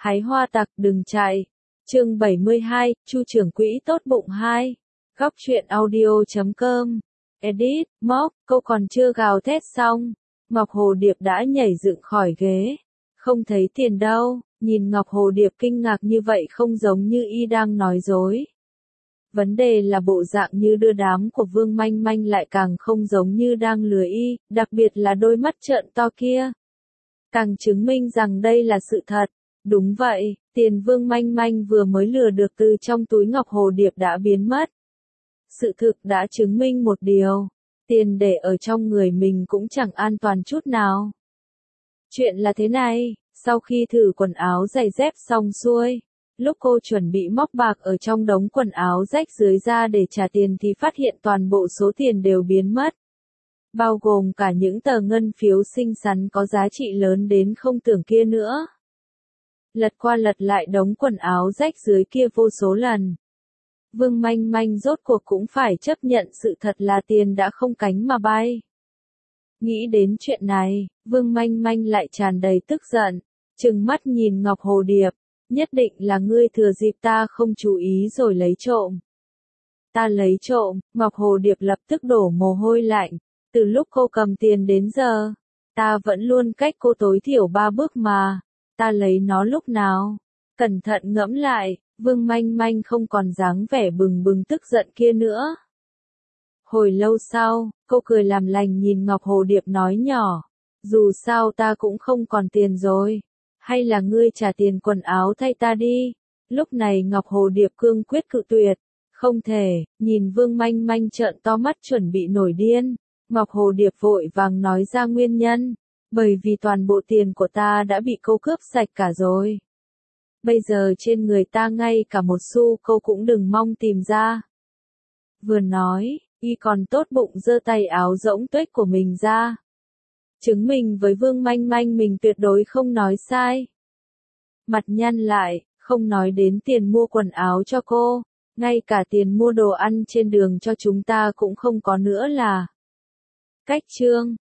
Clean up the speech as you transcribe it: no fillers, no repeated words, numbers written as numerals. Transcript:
Hái hoa tặc đừng chạy. Chương 72, Chu trưởng quỹ tốt bụng 2. Góc truyện audio.com. Edit, móc, câu còn chưa gào thét xong. Ngọc Hồ Điệp đã nhảy dựng khỏi ghế. Không thấy tiền đâu, nhìn Ngọc Hồ Điệp kinh ngạc như vậy không giống như y đang nói dối. Vấn đề là bộ dạng như đưa đám của Vương Manh Manh lại càng không giống như đang lừa y, đặc biệt là đôi mắt trợn to kia. Càng chứng minh rằng đây là sự thật. Đúng vậy, tiền Vương Manh Manh vừa mới lừa được từ trong túi Ngọc Hồ Điệp đã biến mất. Sự thực đã chứng minh một điều, tiền để ở trong người mình cũng chẳng an toàn chút nào. Chuyện là thế này, sau khi thử quần áo giày dép xong xuôi, lúc cô chuẩn bị móc bạc ở trong đống quần áo rách dưới ra để trả tiền thì phát hiện toàn bộ số tiền đều biến mất. Bao gồm cả những tờ ngân phiếu xinh xắn có giá trị lớn đến không tưởng kia nữa. Lật qua lật lại đống quần áo rách dưới kia vô số lần. Vương Manh Manh rốt cuộc cũng phải chấp nhận sự thật là tiền đã không cánh mà bay. Nghĩ đến chuyện này, Vương Manh Manh lại tràn đầy tức giận, trừng mắt nhìn Ngọc Hồ Điệp, nhất định là ngươi thừa dịp ta không chú ý rồi lấy trộm. Ta lấy trộm, Ngọc Hồ Điệp lập tức đổ mồ hôi lạnh, từ lúc cô cầm tiền đến giờ, ta vẫn luôn cách cô tối thiểu 3 bước mà, ta lấy nó lúc nào? Cẩn thận ngẫm lại, Vương Manh Manh không còn dáng vẻ bừng bừng tức giận kia nữa. Hồi lâu sau, cô cười làm lành nhìn Ngọc Hồ Điệp nói nhỏ, dù sao ta cũng không còn tiền rồi, hay là ngươi trả tiền quần áo thay ta đi. Lúc này Ngọc Hồ Điệp cương quyết cự tuyệt, không thể, nhìn Vương Manh Manh trợn to mắt chuẩn bị nổi điên, Ngọc Hồ Điệp vội vàng nói ra nguyên nhân, bởi vì toàn bộ tiền của ta đã bị cô cướp sạch cả rồi. Bây giờ trên người ta ngay cả một xu cô cũng đừng mong tìm ra. Vừa nói, y còn tốt bụng giơ tay áo rỗng tuếch của mình ra. Chứng minh với Vương Manh Manh mình tuyệt đối không nói sai. Mặt nhăn lại, không nói đến tiền mua quần áo cho cô, ngay cả tiền mua đồ ăn trên đường cho chúng ta cũng không có nữa là. Cách chương